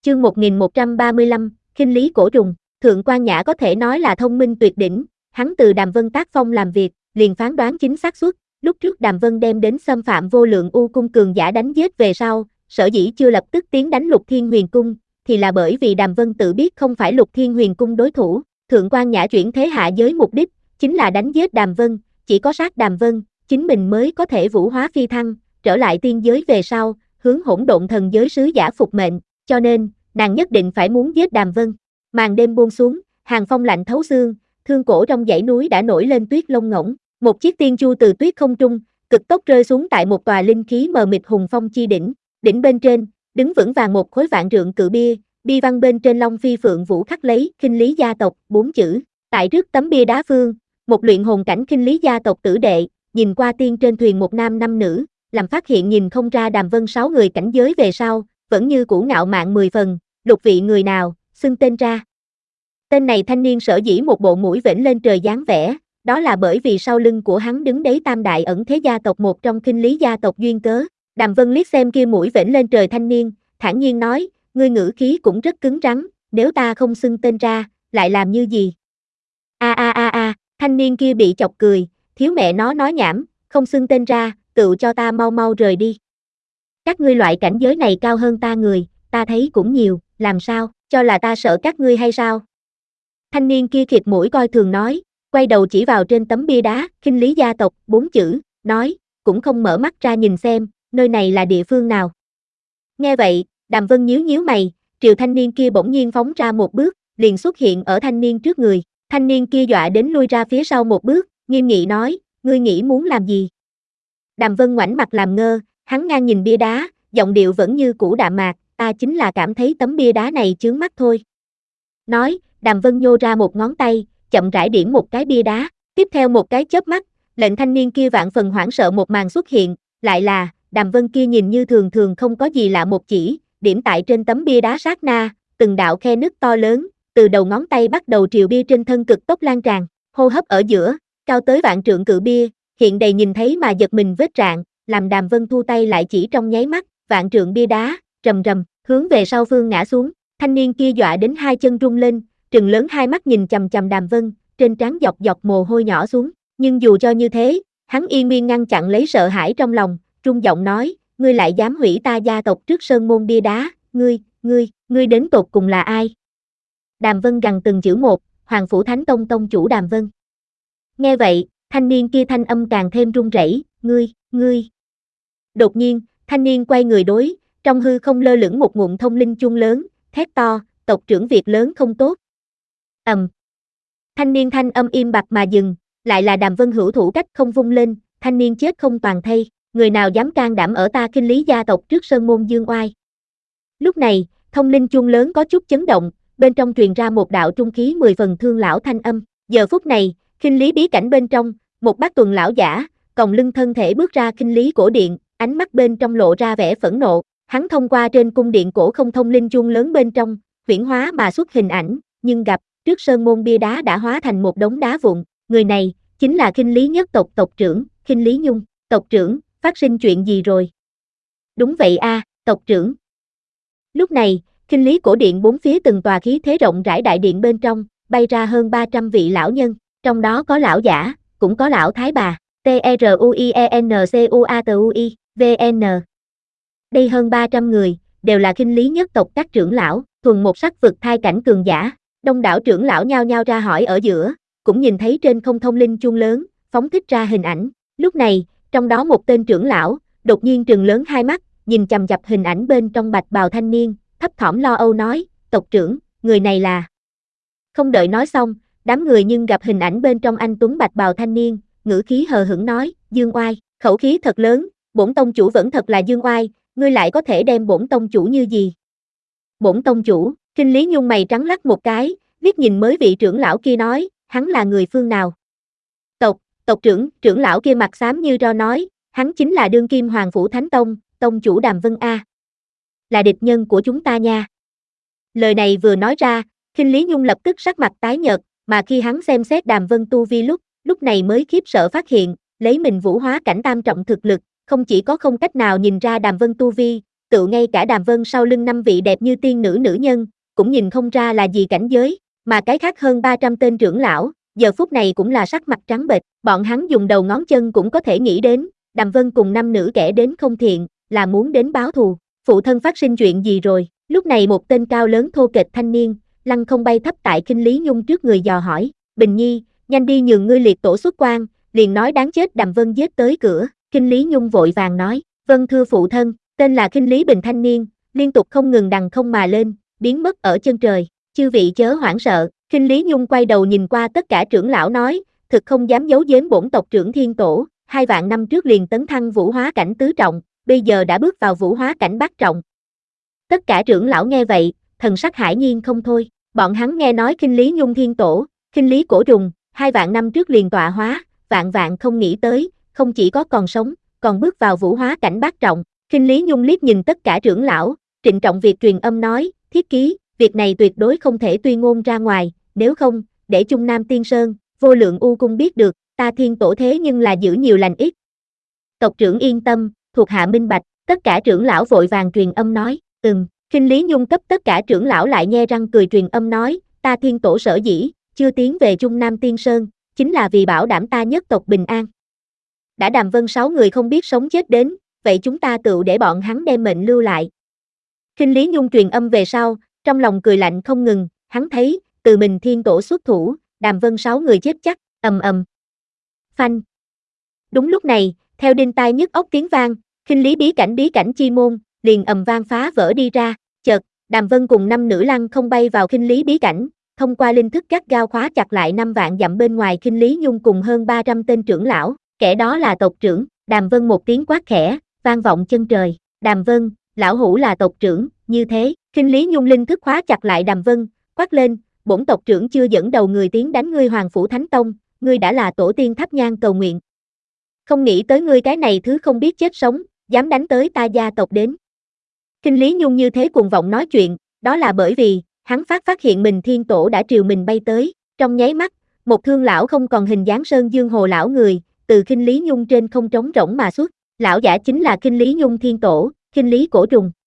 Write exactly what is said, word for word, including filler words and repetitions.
Chương một nghìn một trăm ba mươi lăm, Khinh lý cổ trùng. Thượng quan Nhã có thể nói là thông minh tuyệt đỉnh, hắn từ Đàm Vân tác phong làm việc, liền phán đoán chính xác suất. Lúc trước Đàm Vân đem đến xâm phạm vô lượng u cung cường giả đánh giết về sau, sở dĩ chưa lập tức tiến đánh Lục Thiên Huyền cung, thì là bởi vì Đàm Vân tự biết không phải Lục Thiên Huyền cung đối thủ. Thượng quan Nhã chuyển thế hạ giới mục đích chính là đánh giết Đàm Vân, chỉ có sát Đàm Vân, chính mình mới có thể vũ hóa phi thăng, trở lại tiên giới về sau, hướng hỗn độn thần giới sứ giả phục mệnh, cho nên nàng nhất định phải muốn giết Đàm Vân. Màn đêm buông xuống, hàng phong lạnh thấu xương, thương cổ trong dãy núi đã nổi lên tuyết lông ngỗng, một chiếc tiên chu từ tuyết không trung, cực tốc rơi xuống tại một tòa linh khí mờ mịt hùng phong chi đỉnh, đỉnh bên trên, đứng vững vàng một khối vạn trượng cự bia, bia văn bên trên long phi phượng vũ khắc lấy Khinh lý gia tộc bốn chữ. Tại trước tấm bia đá phương, một luyện hồn cảnh Khinh lý gia tộc tử đệ, nhìn qua tiên trên thuyền một nam năm nữ, làm phát hiện nhìn không ra Đàm Vân sáu người cảnh giới về sau, vẫn như cũ ngạo mạn mười phần, lục vị người nào, xưng tên ra. Tên này thanh niên sở dĩ một bộ mũi vểnh lên trời dáng vẻ, đó là bởi vì sau lưng của hắn đứng đấy tam đại ẩn thế gia tộc một trong Khinh lý gia tộc duyên cớ. Đàm Vân liếc xem kia mũi vểnh lên trời thanh niên, thản nhiên nói, ngươi ngữ khí cũng rất cứng rắn, nếu ta không xưng tên ra, lại làm như gì? A a a a, thanh niên kia bị chọc cười, thiếu mẹ nó nói nhảm, không xưng tên ra, tự cho ta mau mau rời đi. Các ngươi loại cảnh giới này cao hơn ta người, ta thấy cũng nhiều, làm sao, cho là ta sợ các ngươi hay sao? Thanh niên kia khịt mũi coi thường nói, quay đầu chỉ vào trên tấm bia đá, Khinh lý gia tộc, bốn chữ, nói, cũng không mở mắt ra nhìn xem, nơi này là địa phương nào. Nghe vậy, Đàm Vân nhíu nhíu mày, triều thanh niên kia bỗng nhiên phóng ra một bước, liền xuất hiện ở thanh niên trước người, thanh niên kia dọa đến lui ra phía sau một bước, nghiêm nghị nói, ngươi nghĩ muốn làm gì? Đàm Vân ngoảnh mặt làm ngơ, hắn ngang nhìn bia đá, giọng điệu vẫn như cũ đạm mạc, ta chính là cảm thấy tấm bia đá này chướng mắt thôi. Nói, Đàm Vân nhô ra một ngón tay, chậm rãi điểm một cái bia đá, tiếp theo một cái chớp mắt, lệnh thanh niên kia vạn phần hoảng sợ một màn xuất hiện, lại là, Đàm Vân kia nhìn như thường thường không có gì lạ một chỉ, điểm tại trên tấm bia đá sát na, từng đạo khe nứt to lớn, từ đầu ngón tay bắt đầu triều bia trên thân cực tốc lan tràn, hô hấp ở giữa, cao tới vạn trượng cự bia, hiện đầy nhìn thấy mà giật mình vết rạn, làm Đàm Vân thu tay lại chỉ trong nháy mắt, vạn trượng bia đá, rầm rầm, hướng về sau phương ngã xuống, thanh niên kia dọa đến hai chân rung lên, trừng lớn hai mắt nhìn chằm chằm Đàm Vân, trên trán dọc dọc mồ hôi nhỏ xuống, nhưng dù cho như thế, hắn yên nguyên ngăn chặn lấy sợ hãi trong lòng, trung giọng nói, ngươi lại dám hủy ta gia tộc trước sơn môn bia đá, ngươi, ngươi, ngươi đến tột cùng là ai? Đàm Vân gằn từng chữ một, Hoàng Phủ Thánh Tông tông chủ Đàm Vân. Nghe vậy, thanh niên kia thanh âm càng thêm run rẩy, ngươi, ngươi. Đột nhiên, thanh niên quay người đối, trong hư không lơ lửng một ngụm thông linh chuông lớn, thét to, tộc trưởng việc lớn không tốt. Ầm. Um. Thanh niên thanh âm im bặt mà dừng, lại là Đàm Vân hữu thủ cách không vung lên, thanh niên chết không toàn thây, người nào dám can đảm ở ta Khinh lý gia tộc trước sơn môn dương oai. Lúc này, thông linh chuông lớn có chút chấn động, bên trong truyền ra một đạo trung khí mười phần thương lão thanh âm, giờ phút này, Khinh lý bí cảnh bên trong, một bát tuần lão giả, còng lưng thân thể bước ra Khinh lý cổ điện, ánh mắt bên trong lộ ra vẻ phẫn nộ, hắn thông qua trên cung điện cổ không thông linh chuông lớn bên trong, huyễn hóa mà xuất hình ảnh, nhưng gặp, trước sơn môn bia đá đã hóa thành một đống đá vụn, người này, chính là Khinh lý nhất tộc tộc trưởng, Khinh lý Nhung, tộc trưởng, phát sinh chuyện gì rồi? Đúng vậy a, à, tộc trưởng. Lúc này, Khinh lý cổ điện bốn phía từng tòa khí thế rộng rãi đại điện bên trong, bay ra hơn ba trăm vị lão nhân, trong đó có lão giả, cũng có lão thái bà, T R U I E N C U A T U I, V N. Đây hơn ba trăm người, đều là Khinh lý nhất tộc các trưởng lão, thuần một sắc vực thai cảnh cường giả, đông đảo trưởng lão nhao nhao ra hỏi ở giữa, cũng nhìn thấy trên không thông linh chuông lớn, phóng thích ra hình ảnh, lúc này, trong đó một tên trưởng lão, đột nhiên trừng lớn hai mắt, nhìn chằm chằm hình ảnh bên trong bạch bào thanh niên, thấp thỏm lo âu nói, tộc trưởng, người này là... Không đợi nói xong, đám người nhưng gặp hình ảnh bên trong anh tuấn bạch bào thanh niên, ngữ khí hờ hững nói, Dương Oai, khẩu khí thật lớn, bổn tông chủ vẫn thật là Dương Oai, ngươi lại có thể đem bổn tông chủ như gì? Bổn tông chủ, Khinh lý Nhung mày trắng lắc một cái, liếc nhìn mới vị trưởng lão kia nói, hắn là người phương nào? Tộc, tộc trưởng, trưởng lão kia mặt xám như ro nói, hắn chính là đương kim Hoàng Phủ Thánh Tông, tông chủ Đàm Vân A. Là địch nhân của chúng ta nha. Lời này vừa nói ra, Khinh lý Nhung lập tức sắc mặt tái nhợt, mà khi hắn xem xét Đàm Vân tu vi lúc, lúc này mới khiếp sợ phát hiện, lấy mình vũ hóa cảnh tam trọng thực lực, không chỉ có không cách nào nhìn ra Đàm Vân tu vi, tự ngay cả Đàm Vân sau lưng năm vị đẹp như tiên nữ nữ nhân, cũng nhìn không ra là gì cảnh giới, mà cái khác hơn ba trăm tên trưởng lão, giờ phút này cũng là sắc mặt trắng bệch, bọn hắn dùng đầu ngón chân cũng có thể nghĩ đến, Đàm Vân cùng năm nữ kẻ đến không thiện, là muốn đến báo thù, phụ thân phát sinh chuyện gì rồi, lúc này một tên cao lớn thô kệch thanh niên, lăng không bay thấp tại Kinh Lý Nhung trước người dò hỏi, Bình Nhi, nhanh đi nhường ngươi liệt tổ xuất quan, liền nói đáng chết Đàm Vân giết tới cửa, Kinh Lý Nhung vội vàng nói, vâng thưa phụ thân, tên là Kinh Lý Bình thanh niên, liên tục không ngừng đằng không mà lên, biến mất ở chân trời, chư vị chớ hoảng sợ, Kinh Lý Nhung quay đầu nhìn qua tất cả trưởng lão nói, thực không dám giấu giếm bổn tộc trưởng Thiên Tổ, hai vạn năm trước liền tấn thăng vũ hóa cảnh tứ trọng, bây giờ đã bước vào vũ hóa cảnh bát trọng. Tất cả trưởng lão nghe vậy, thần sắc hải nhiên không thôi, bọn hắn nghe nói Kinh Lý Nhung Thiên Tổ, Kinh Lý Cổ Trùng, hai vạn năm trước liền tọa hóa, vạn vạn không nghĩ tới, không chỉ có còn sống, còn bước vào vũ hóa cảnh bát trọng. Kinh Lý Nhung liếc nhìn tất cả trưởng lão, trịnh trọng việc truyền âm nói, thiết ký, việc này tuyệt đối không thể tuyên ngôn ra ngoài, nếu không, để Trung Nam Tiên Sơn, vô lượng u cung biết được, ta Thiên Tổ thế nhưng là giữ nhiều lành ít. Tộc trưởng yên tâm, thuộc hạ minh bạch, tất cả trưởng lão vội vàng truyền âm nói, ừm, Kinh Lý Nhung cấp tất cả trưởng lão lại nhe răng cười truyền âm nói, ta Thiên Tổ sở dĩ, chưa tiến về Trung Nam Tiên Sơn, chính là vì bảo đảm ta nhất tộc bình an. Đã Đàm Vân sáu người không biết sống chết đến, vậy chúng ta tự để bọn hắn đem mệnh lưu lại. Kinh Lý Nhung truyền âm về sau, trong lòng cười lạnh không ngừng, hắn thấy, từ mình Thiên Tổ xuất thủ, Đàm Vân sáu người chết chắc, ầm ầm. Phanh. Đúng lúc này, theo đinh tai nhức óc tiếng vang, Kinh Lý bí cảnh bí cảnh chi môn, liền ầm vang phá vỡ đi ra, chợt, Đàm Vân cùng năm nữ lăng không bay vào Kinh Lý bí cảnh, thông qua linh thức gắt gao khóa chặt lại năm vạn dặm bên ngoài Kinh Lý Nhung cùng hơn ba trăm tên trưởng lão, kẻ đó là tộc trưởng, Đàm Vân một tiếng quát khẽ, vang vọng chân trời, Đàm Vân, lão hủ là tộc trưởng, như thế, Kinh Lý Nhung linh thức khóa chặt lại Đàm Vân, quát lên, bổn tộc trưởng chưa dẫn đầu người tiến đánh ngươi Hoàng Phủ Thánh Tông, ngươi đã là tổ tiên thắp nhang cầu nguyện. Không nghĩ tới ngươi cái này thứ không biết chết sống, dám đánh tới ta gia tộc đến. Kinh Lý Nhung như thế cuồng vọng nói chuyện, đó là bởi vì, hắn phát phát hiện mình Thiên Tổ đã triều mình bay tới, trong nháy mắt, một thương lão không còn hình dáng sơn dương hồ lão người, từ Kinh Lý Nhung trên không trống rỗng mà xuất, lão giả chính là Kinh Lý Nhung Thiên Tổ, Kinh Lý Cổ Trùng.